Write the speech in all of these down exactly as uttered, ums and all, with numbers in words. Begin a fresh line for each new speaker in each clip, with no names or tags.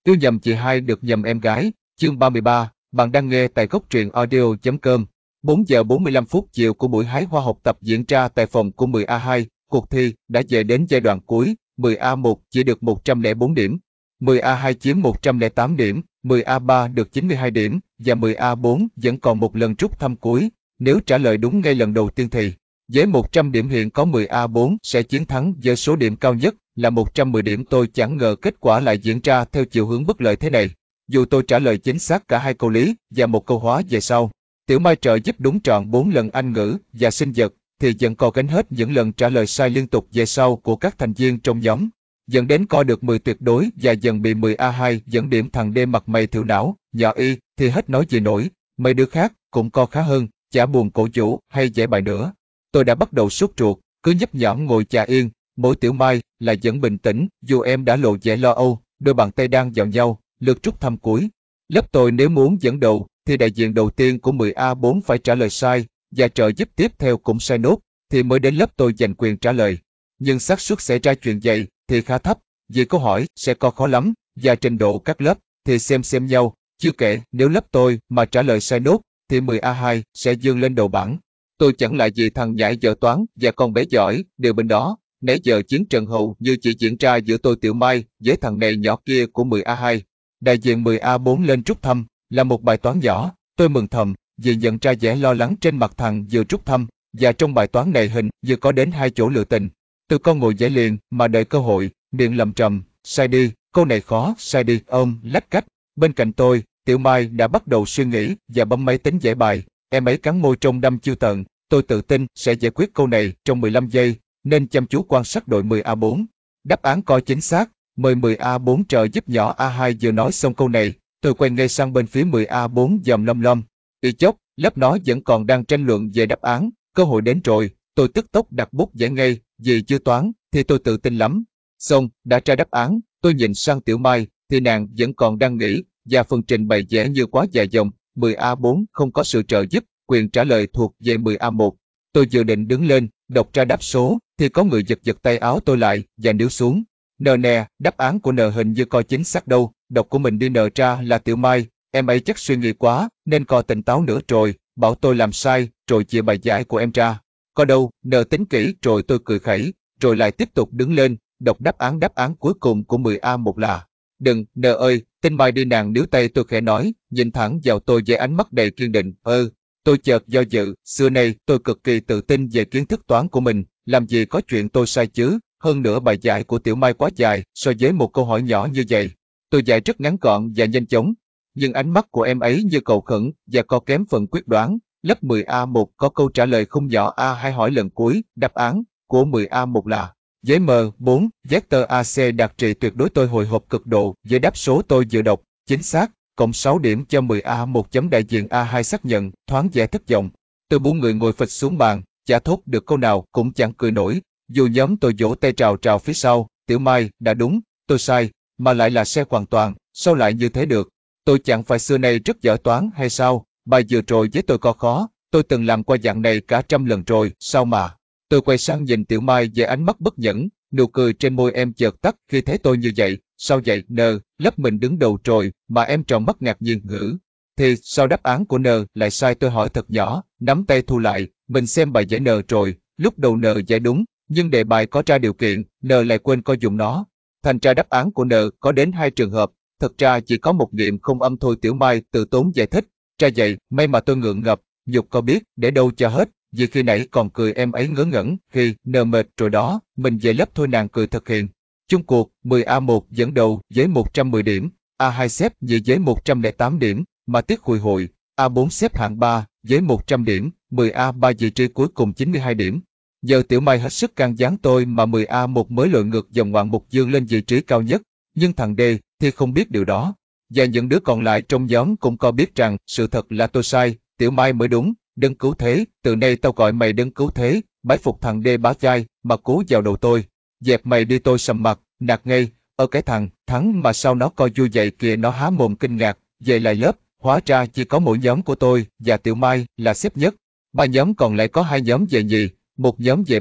Yêu nhầm chị hai được nhầm em gái, chương ba mươi ba, bạn đang nghe tại góc truyện audio chấm com. bốn giờ bốn mươi lăm phút chiều của buổi hái hoa học tập diễn ra tại phòng của mười A hai, cuộc thi đã về đến giai đoạn cuối, mười A một chỉ được một trăm lẻ bốn điểm, mười A hai chiếm một trăm lẻ tám điểm, mười A ba được chín mươi hai điểm, và mười A bốn vẫn còn một lần rút thăm cuối, nếu trả lời đúng ngay lần đầu tiên thì, với một trăm điểm hiện có mười A bốn sẽ chiến thắng với số điểm cao nhất là một trăm mười điểm. Tôi chẳng ngờ kết quả lại diễn ra theo chiều hướng bất lợi thế này. Dù tôi trả lời chính xác cả hai câu lý và một câu hóa về sau, Tiểu Mai trợ giúp đúng trọn bốn lần Anh ngữ và sinh vật, thì vẫn còn gánh hết những lần trả lời sai liên tục về sau của các thành viên trong nhóm, dẫn đến co được mười tuyệt đối và dần bị mười A hai dẫn điểm. Thằng D mặt mày thiểu não, nhỏ Y thì hết nói gì nổi, mấy đứa khác cũng co khá hơn, chả buồn cổ vũ hay giải bài nữa. Tôi đã bắt đầu sốt ruột, cứ nhấp nhõm ngồi chà yên, mỗi Tiểu Mai là vẫn bình tĩnh, dù em đã lộ vẻ lo âu, đôi bàn tay đang vào nhau, lượt rút thăm cuối. Lớp tôi nếu muốn dẫn đầu, thì đại diện đầu tiên của mười A bốn phải trả lời sai, và trợ giúp tiếp theo cũng sai nốt, thì mới đến lớp tôi giành quyền trả lời. Nhưng xác suất xảy ra chuyện vậy thì khá thấp, vì câu hỏi sẽ có khó lắm, và trình độ các lớp thì xem xem nhau, chưa kể nếu lớp tôi mà trả lời sai nốt, thì mười A hai sẽ dương lên đầu bảng. Tôi chẳng lại gì thằng nhãi dở toán và con bé giỏi đều bên đó. Nãy giờ chiến trận hầu như chỉ diễn ra giữa tôi Tiểu Mai với thằng này nhỏ kia của mười A hai. Đại diện mười A bốn lên rút thăm, là một bài toán nhỏ. Tôi mừng thầm, vì nhận ra vẻ lo lắng trên mặt thằng vừa rút thăm, và trong bài toán này hình như có đến hai chỗ lựa tình. Tôi con ngồi giải liền mà đợi cơ hội, miệng lầm trầm, sai đi, câu này khó, sai đi, ôm, lách cách. Bên cạnh tôi, Tiểu Mai đã bắt đầu suy nghĩ và bấm máy tính giải bài. Em ấy cắn môi trong đăm chiêu tận. Tôi tự tin sẽ giải quyết câu này trong mười lăm giây, nên chăm chú quan sát đội mười A bốn. Đáp án có chính xác, mời mười A bốn trợ giúp. Nhỏ A hai vừa nói xong câu này, tôi quay ngay sang bên phía mười A bốn dòm lom lom. Y chốc, lớp nó vẫn còn đang tranh luận về đáp án, cơ hội đến rồi, tôi tức tốc đặt bút giải ngay, vì chưa toán thì tôi tự tin lắm. Xong, đã ra đáp án, tôi nhìn sang Tiểu Mai, thì nàng vẫn còn đang nghĩ, và phần trình bày vẻ như quá dài dòng. mười A bốn không có sự trợ giúp, quyền trả lời thuộc về mười A một. Tôi vừa định đứng lên, đọc ra đáp số, thì có người giật giật tay áo tôi lại, và níu xuống. Nờ nè, đáp án của Nờ hình như coi chính xác đâu, đọc của mình đi Nờ ra là Tiểu Mai, em ấy chắc suy nghĩ quá, nên coi tỉnh táo nữa rồi, bảo tôi làm sai, rồi chia bài giải của em ra. Có đâu, Nờ tính kỹ rồi. Tôi cười khẩy, rồi lại tiếp tục đứng lên, đọc đáp án. Đáp án cuối cùng của mười A một là, đừng, Nờ ơi, tin Mai đi. Nàng níu tay tôi khẽ nói, nhìn thẳng vào tôi với ánh mắt đầy kiên định. Ơ, tôi chợt do dự, xưa nay tôi cực kỳ tự tin về kiến thức toán của mình, làm gì có chuyện tôi sai chứ, hơn nữa bài giải của Tiểu Mai quá dài so với một câu hỏi nhỏ như vậy. Tôi giải rất ngắn gọn và nhanh chóng, nhưng ánh mắt của em ấy như cầu khẩn và có kém phần quyết đoán. Lớp mười A một có câu trả lời không. Nhỏ A hai hỏi lần cuối, đáp án của mười A một là với M bốn, vector a xê đạt trị tuyệt đối. Tôi hồi hộp cực độ với đáp số tôi vừa đọc, chính xác, cộng sáu điểm cho mười A một. Chấm đại diện A hai xác nhận, thoáng vẻ thất vọng. Tôi bốn người ngồi phịch xuống bàn, chả thốt được câu nào, cũng chẳng cười nổi. Dù nhóm tôi vỗ tay trào trào phía sau, Tiểu Mai đã đúng, tôi sai, mà lại là sai hoàn toàn, sao lại như thế được? Tôi chẳng phải xưa nay rất giỏi toán hay sao? Bài vừa rồi với tôi có khó, tôi từng làm qua dạng này cả trăm lần rồi, sao mà? Tôi quay sang nhìn Tiểu Mai với ánh mắt bất nhẫn, nụ cười trên môi em chợt tắt khi thấy tôi như vậy. Sao vậy Nờ, lớp mình đứng đầu rồi mà? Em tròn mắt ngạc nhiên ngữ. Thì sao đáp án của Nờ lại sai? Tôi hỏi thật nhỏ, nắm tay thu lại, mình xem bài giải Nờ rồi, lúc đầu Nờ giải đúng, nhưng đề bài có ra điều kiện, Nờ lại quên coi dùng nó. Thành ra đáp án của Nờ có đến hai trường hợp, thật ra chỉ có một nghiệm không âm thôi. Tiểu Mai từ tốn giải thích, ra vậy, may mà tôi ngượng ngập, nhục có biết, để đâu cho hết, vì khi nãy còn cười em ấy ngớ ngẩn, khi Nờ mệt rồi đó, mình về lớp thôi. Nàng cười thực hiện. Chung cuộc, mười A một dẫn đầu với một trăm mười điểm, A hai xếp nhì với một trăm lẻ tám điểm, mà tiếc hùi hội, A bốn xếp hạng ba với một trăm điểm, mười A ba vị trí cuối cùng chín mươi hai điểm. Giờ Tiểu Mai hết sức can gián tôi mà mười A một mới lội ngược dòng ngoạn mục dương lên vị trí cao nhất, nhưng thằng D thì không biết điều đó. Và những đứa còn lại trong nhóm cũng có biết rằng sự thật là tôi sai, Tiểu Mai mới đúng. Đấng cứu thế, từ nay tao gọi mày đấng cứu thế. Bái phục. Thằng D bá vai mà cố vào đầu tôi. Dẹp mày đi. Tôi sầm mặt, nạt ngay, ở cái thằng thắng mà sao nó coi vui vậy kìa. Nó há mồm kinh ngạc, về lại lớp, hóa ra chỉ có mỗi nhóm của tôi và Tiểu Mai là xếp nhất. Ba nhóm còn lại có hai nhóm về nhì, một nhóm về ba,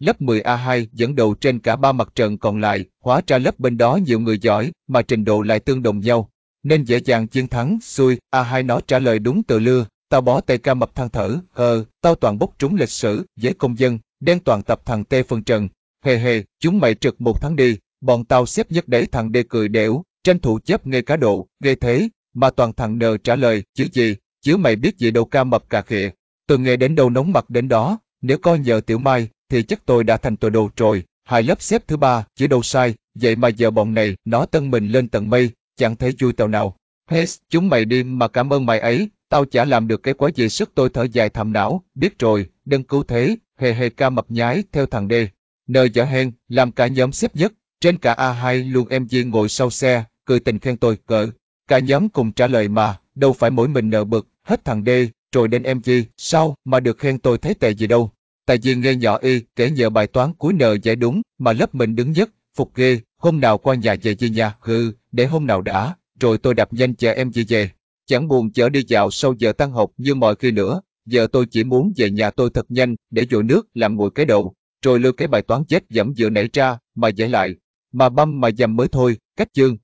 lớp mười A hai dẫn đầu trên cả ba mặt trận còn lại, hóa ra lớp bên đó nhiều người giỏi mà trình độ lại tương đồng nhau, nên dễ dàng chiến thắng, xui. A hai nó trả lời đúng từ lưa, tao bó tay ca mập than thở, ờ, tao toàn bốc trúng lịch sử, giấy công dân, đen toàn tập thằng T phân trần, hề hề, chúng mày trực một tháng đi, bọn tao xếp nhất đấy. Thằng D cười đểu, tranh thủ chép nghe cá độ, ghê thế, mà toàn thằng N trả lời, chứ gì, chứ mày biết gì đâu ca mập cà khịa, tôi nghe đến đâu nóng mặt đến đó, nếu coi nhờ Tiểu Mai, thì chắc tôi đã thành tội đồ rồi. Hai lớp xếp thứ ba, chứ đâu sai, vậy mà giờ bọn này nó tân mình lên tận mây, chẳng thấy vui tao nào. Hết, chúng mày đi mà cảm ơn mày ấy, tao chả làm được cái quái gì. Sức tôi thở dài thầm não, biết rồi, đừng cứu thế, hề hề ca mập nhái theo thằng D. Nờ dở hên, làm cả nhóm xếp nhất, trên cả A hai luôn. Em G ngồi sau xe, cười tình khen tôi, cỡ. Cả nhóm cùng trả lời mà, đâu phải mỗi mình nợ bực, hết thằng D, rồi đến em G, sao mà được khen tôi thấy tệ gì đâu. Tại vì nghe nhỏ y kể nhờ bài toán cuối nờ giải đúng mà lớp mình đứng nhất, phục ghê, hôm nào qua nhà về gì nha, hừ, để hôm nào đã, rồi tôi đạp nhanh chở em G về. Chẳng buồn chở đi dạo sau giờ tan học như mọi khi nữa, giờ tôi chỉ muốn về nhà tôi thật nhanh để dội nước làm nguội cái đầu, rồi lưu cái bài toán chết dẫm vừa nảy ra mà giải lại, mà băm mà dầm mới thôi. Cách chương.